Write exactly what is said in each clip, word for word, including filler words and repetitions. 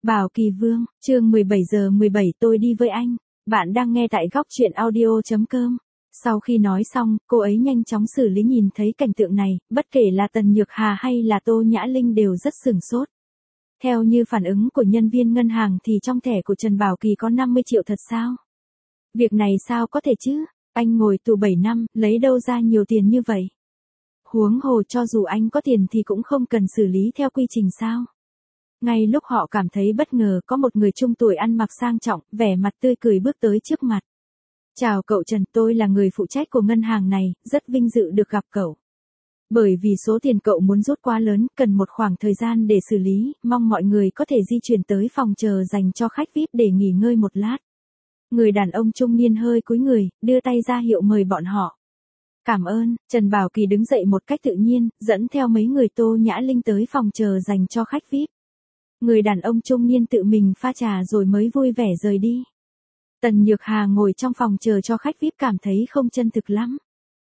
Bảo Kỳ Vương, chương mười bảy giờ mười bảy tôi đi với anh. Bạn đang nghe tại góc truyện audio chấm com. Sau khi nói xong, cô ấy nhanh chóng xử lý nhìn thấy cảnh tượng này, bất kể là Tần Nhược Hà hay là Tô Nhã Linh đều rất sửng sốt. Theo như phản ứng của nhân viên ngân hàng thì trong thẻ của Trần Bảo Kỳ có năm mươi triệu thật sao? Việc này sao có thể chứ? Anh ngồi tù bảy năm, lấy đâu ra nhiều tiền như vậy? Huống hồ cho dù anh có tiền thì cũng không cần xử lý theo quy trình sao? Ngay lúc họ cảm thấy bất ngờ có một người trung tuổi ăn mặc sang trọng, vẻ mặt tươi cười bước tới trước mặt. Chào cậu Trần, tôi là người phụ trách của ngân hàng này, rất vinh dự được gặp cậu. Bởi vì số tiền cậu muốn rút quá lớn, cần một khoảng thời gian để xử lý, mong mọi người có thể di chuyển tới phòng chờ dành cho khách vi ai pi để nghỉ ngơi một lát. Người đàn ông trung niên hơi cúi người, đưa tay ra hiệu mời bọn họ. Cảm ơn, Trần Bảo Kỳ đứng dậy một cách tự nhiên, dẫn theo mấy người Tô Nhã Linh tới phòng chờ dành cho khách vi ai pi. Người đàn ông trung niên tự mình pha trà rồi mới vui vẻ rời đi. Tần Nhược Hà ngồi trong phòng chờ cho khách vi ai pi cảm thấy không chân thực lắm.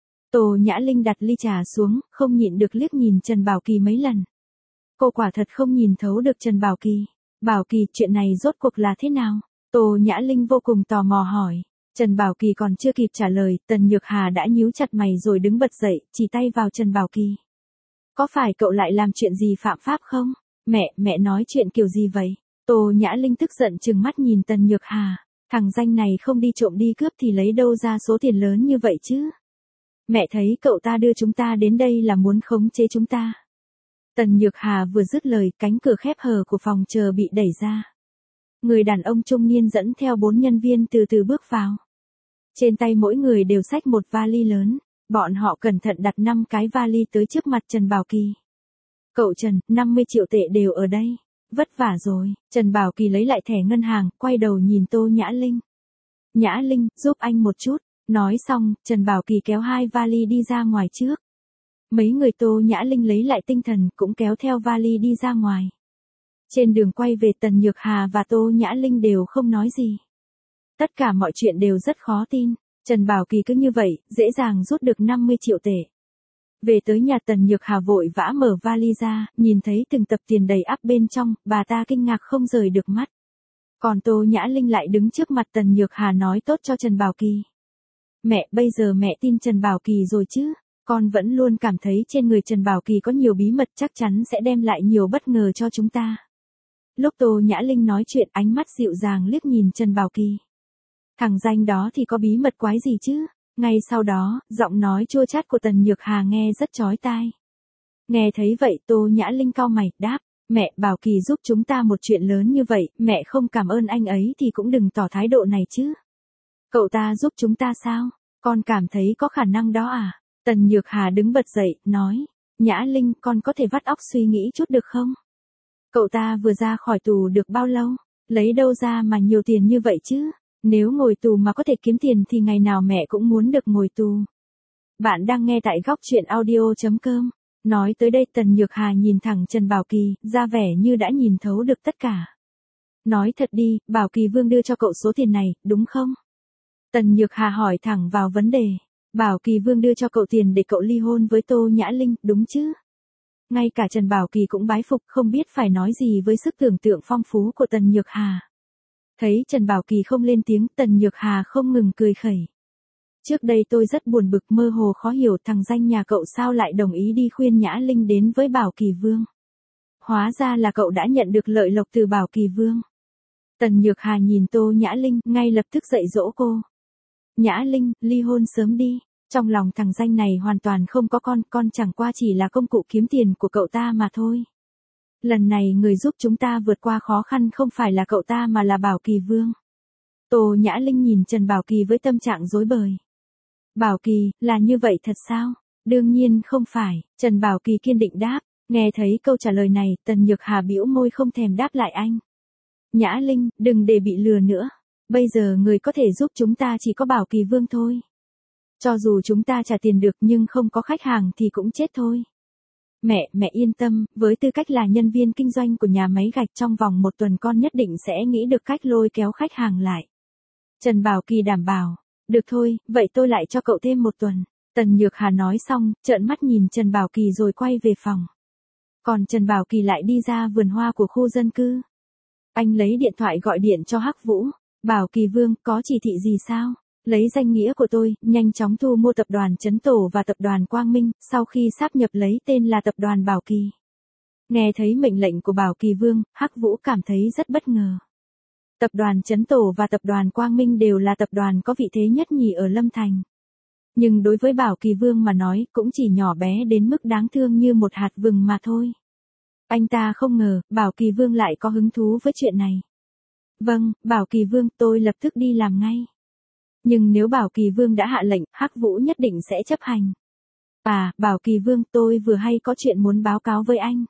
Tô Nhã Linh đặt ly trà xuống, không nhịn được liếc nhìn Trần Bảo Kỳ mấy lần. Cô quả thật không nhìn thấu được Trần Bảo Kỳ. Bảo Kỳ, chuyện này rốt cuộc là thế nào? Tô Nhã Linh vô cùng tò mò hỏi. Trần Bảo Kỳ còn chưa kịp trả lời, Tần Nhược Hà đã nhíu chặt mày rồi đứng bật dậy, chỉ tay vào Trần Bảo Kỳ. Có phải cậu lại làm chuyện gì phạm pháp không? Mẹ, mẹ nói chuyện kiểu gì vậy? Tô Nhã Linh tức giận trừng mắt nhìn Tần Nhược Hà. Thằng danh này không đi trộm đi cướp thì lấy đâu ra số tiền lớn như vậy chứ? Mẹ thấy cậu ta đưa chúng ta đến đây là muốn khống chế chúng ta. Tần Nhược Hà vừa dứt lời, cánh cửa khép hờ của phòng chờ bị đẩy ra. Người đàn ông trung niên dẫn theo bốn nhân viên từ từ bước vào. Trên tay mỗi người đều xách một vali lớn. Bọn họ cẩn thận đặt năm cái vali tới trước mặt Trần Bảo Kỳ. Cậu Trần, năm mươi triệu tệ đều ở đây. Vất vả rồi. Trần Bảo Kỳ lấy lại thẻ ngân hàng, quay đầu nhìn Tô Nhã Linh. Nhã Linh, giúp anh một chút. Nói xong, Trần Bảo Kỳ kéo hai vali đi ra ngoài trước. Mấy người Tô Nhã Linh lấy lại tinh thần, cũng kéo theo vali đi ra ngoài. Trên đường quay về, Tần Nhược Hà và Tô Nhã Linh đều không nói gì. Tất cả mọi chuyện đều rất khó tin. Trần Bảo Kỳ cứ như vậy, dễ dàng rút được năm mươi triệu tệ. Về tới nhà, Tần Nhược Hà vội vã mở vali ra, nhìn thấy từng tập tiền đầy ắp bên trong, bà ta kinh ngạc không rời được mắt. Còn Tô Nhã Linh lại đứng trước mặt Tần Nhược Hà nói tốt cho Trần Bảo Kỳ. Mẹ, bây giờ mẹ tin Trần Bảo Kỳ rồi chứ? Con vẫn luôn cảm thấy trên người Trần Bảo Kỳ có nhiều bí mật, chắc chắn sẽ đem lại nhiều bất ngờ cho chúng ta. Lúc Tô Nhã Linh nói chuyện, ánh mắt dịu dàng liếc nhìn Trần Bảo Kỳ. Thằng danh đó thì có bí mật quái gì chứ? Ngay sau đó, giọng nói chua chát của Tần Nhược Hà nghe rất chói tai. Nghe thấy vậy, Tô Nhã Linh cau mày, đáp, mẹ, Bảo Kỳ giúp chúng ta một chuyện lớn như vậy, mẹ không cảm ơn anh ấy thì cũng đừng tỏ thái độ này chứ. Cậu ta giúp chúng ta sao? Con cảm thấy có khả năng đó à? Tần Nhược Hà đứng bật dậy, nói, Nhã Linh, con có thể vắt óc suy nghĩ chút được không? Cậu ta vừa ra khỏi tù được bao lâu? Lấy đâu ra mà nhiều tiền như vậy chứ? Nếu ngồi tù mà có thể kiếm tiền thì ngày nào mẹ cũng muốn được ngồi tù. Bạn đang nghe tại góc truyện audio chấm com. Nói tới đây, Tần Nhược Hà nhìn thẳng Trần Bảo Kỳ, ra vẻ như đã nhìn thấu được tất cả. Nói thật đi, Bảo Kỳ Vương đưa cho cậu số tiền này, đúng không? Tần Nhược Hà hỏi thẳng vào vấn đề. Bảo Kỳ Vương đưa cho cậu tiền để cậu ly hôn với Tô Nhã Linh, đúng chứ? Ngay cả Trần Bảo Kỳ cũng bái phục, không biết phải nói gì với sức tưởng tượng phong phú của Tần Nhược Hà. Thấy Trần Bảo Kỳ không lên tiếng, Tần Nhược Hà không ngừng cười khẩy. Trước đây tôi rất buồn bực, mơ hồ khó hiểu thằng danh nhà cậu sao lại đồng ý đi khuyên Nhã Linh đến với Bảo Kỳ Vương. Hóa ra là cậu đã nhận được lợi lộc từ Bảo Kỳ Vương. Tần Nhược Hà nhìn Tô Nhã Linh, ngay lập tức dạy dỗ cô. Nhã Linh, ly hôn sớm đi. Trong lòng thằng danh này hoàn toàn không có con, con chẳng qua chỉ là công cụ kiếm tiền của cậu ta mà thôi. Lần này người giúp chúng ta vượt qua khó khăn không phải là cậu ta mà là Bảo Kỳ Vương. Tô Nhã Linh nhìn Trần Bảo Kỳ với tâm trạng rối bời. Bảo Kỳ, là như vậy thật sao? Đương nhiên không phải, Trần Bảo Kỳ kiên định đáp. Nghe thấy câu trả lời này, Tần Nhược Hà bĩu môi không thèm đáp lại anh. Nhã Linh, đừng để bị lừa nữa. Bây giờ người có thể giúp chúng ta chỉ có Bảo Kỳ Vương thôi. Cho dù chúng ta trả tiền được nhưng không có khách hàng thì cũng chết thôi. Mẹ, mẹ yên tâm, với tư cách là nhân viên kinh doanh của nhà máy gạch, trong vòng một tuần con nhất định sẽ nghĩ được cách lôi kéo khách hàng lại. Trần Bảo Kỳ đảm bảo. Được thôi, vậy tôi lại cho cậu thêm một tuần. Tần Nhược Hà nói xong, trợn mắt nhìn Trần Bảo Kỳ rồi quay về phòng. Còn Trần Bảo Kỳ lại đi ra vườn hoa của khu dân cư. Anh lấy điện thoại gọi điện cho Hắc Vũ. Bảo Kỳ Vương, có chỉ thị gì sao? Lấy danh nghĩa của tôi, nhanh chóng thu mua tập đoàn Trấn Tổ và tập đoàn Quang Minh, sau khi sáp nhập lấy tên là tập đoàn Bảo Kỳ. Nghe thấy mệnh lệnh của Bảo Kỳ Vương, Hắc Vũ cảm thấy rất bất ngờ. Tập đoàn Trấn Tổ và tập đoàn Quang Minh đều là tập đoàn có vị thế nhất nhì ở Lâm Thành. Nhưng đối với Bảo Kỳ Vương mà nói cũng chỉ nhỏ bé đến mức đáng thương như một hạt vừng mà thôi. Anh ta không ngờ, Bảo Kỳ Vương lại có hứng thú với chuyện này. Vâng, Bảo Kỳ Vương, tôi lập tức đi làm ngay. Nhưng nếu Bảo Kỳ Vương đã hạ lệnh, Hắc Vũ nhất định sẽ chấp hành. À, Bảo Kỳ Vương, tôi vừa hay có chuyện muốn báo cáo với anh.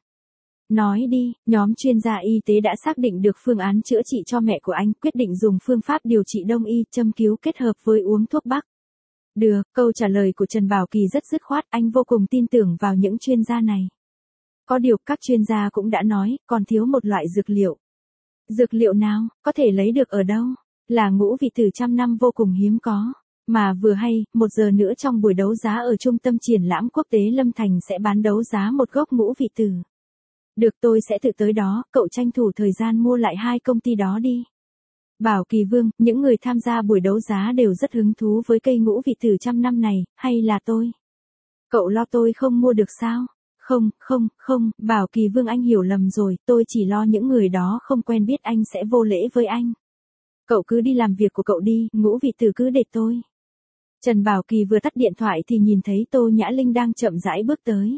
Nói đi, nhóm chuyên gia y tế đã xác định được phương án chữa trị cho mẹ của anh, quyết định dùng phương pháp điều trị đông y châm cứu kết hợp với uống thuốc bắc. Được, câu trả lời của Trần Bảo Kỳ rất dứt khoát, anh vô cùng tin tưởng vào những chuyên gia này. Có điều các chuyên gia cũng đã nói, còn thiếu một loại dược liệu. Dược liệu nào, có thể lấy được ở đâu? Là ngũ vị tử trăm năm vô cùng hiếm có. Mà vừa hay, một giờ nữa trong buổi đấu giá ở trung tâm triển lãm quốc tế Lâm Thành sẽ bán đấu giá một gốc ngũ vị tử. Được, tôi sẽ tự tới đó, cậu tranh thủ thời gian mua lại hai công ty đó đi. Bảo Kỳ Vương, những người tham gia buổi đấu giá đều rất hứng thú với cây ngũ vị tử trăm năm này, hay là tôi? Cậu lo tôi không mua được sao? Không, không, không, Bảo Kỳ Vương, anh hiểu lầm rồi, tôi chỉ lo những người đó không quen biết anh sẽ vô lễ với anh. Cậu cứ đi làm việc của cậu đi, ngũ vị tử cứ để tôi. Trần Bảo Kỳ vừa tắt điện thoại thì nhìn thấy Tô Nhã Linh đang chậm rãi bước tới.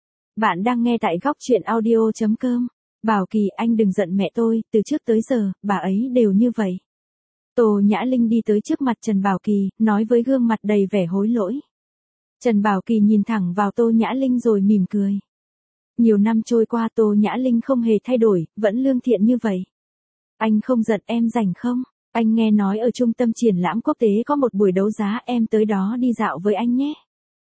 Bạn đang nghe tại góc truyện audio chấm com. Bảo Kỳ, anh đừng giận mẹ tôi, từ trước tới giờ, bà ấy đều như vậy. Tô Nhã Linh đi tới trước mặt Trần Bảo Kỳ, nói với gương mặt đầy vẻ hối lỗi. Trần Bảo Kỳ nhìn thẳng vào Tô Nhã Linh rồi mỉm cười. Nhiều năm trôi qua Tô Nhã Linh không hề thay đổi, vẫn lương thiện như vậy. Anh không giận, em rảnh không? Anh nghe nói ở trung tâm triển lãm quốc tế có một buổi đấu giá, em tới đó đi dạo với anh nhé.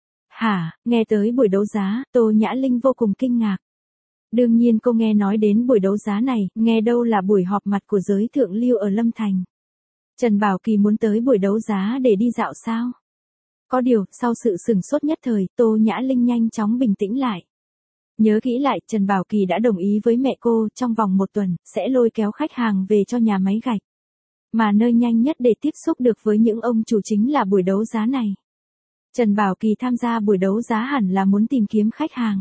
Hả, nghe tới buổi đấu giá, Tô Nhã Linh vô cùng kinh ngạc. Đương nhiên cô nghe nói đến buổi đấu giá này, nghe đâu là buổi họp mặt của giới thượng lưu ở Lâm Thành. Trần Bảo Kỳ muốn tới buổi đấu giá để đi dạo sao? Có điều, sau sự sửng sốt nhất thời, Tô Nhã Linh nhanh chóng bình tĩnh lại. Nhớ kỹ lại, Trần Bảo Kỳ đã đồng ý với mẹ cô, trong vòng một tuần, sẽ lôi kéo khách hàng về cho nhà máy gạch. Mà nơi nhanh nhất để tiếp xúc được với những ông chủ chính là buổi đấu giá này. Trần Bảo Kỳ tham gia buổi đấu giá hẳn là muốn tìm kiếm khách hàng.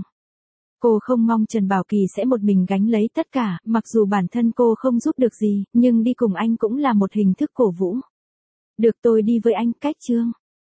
Cô không mong Trần Bảo Kỳ sẽ một mình gánh lấy tất cả, mặc dù bản thân cô không giúp được gì, nhưng đi cùng anh cũng là một hình thức cổ vũ. Được, tôi đi với anh, cách chương.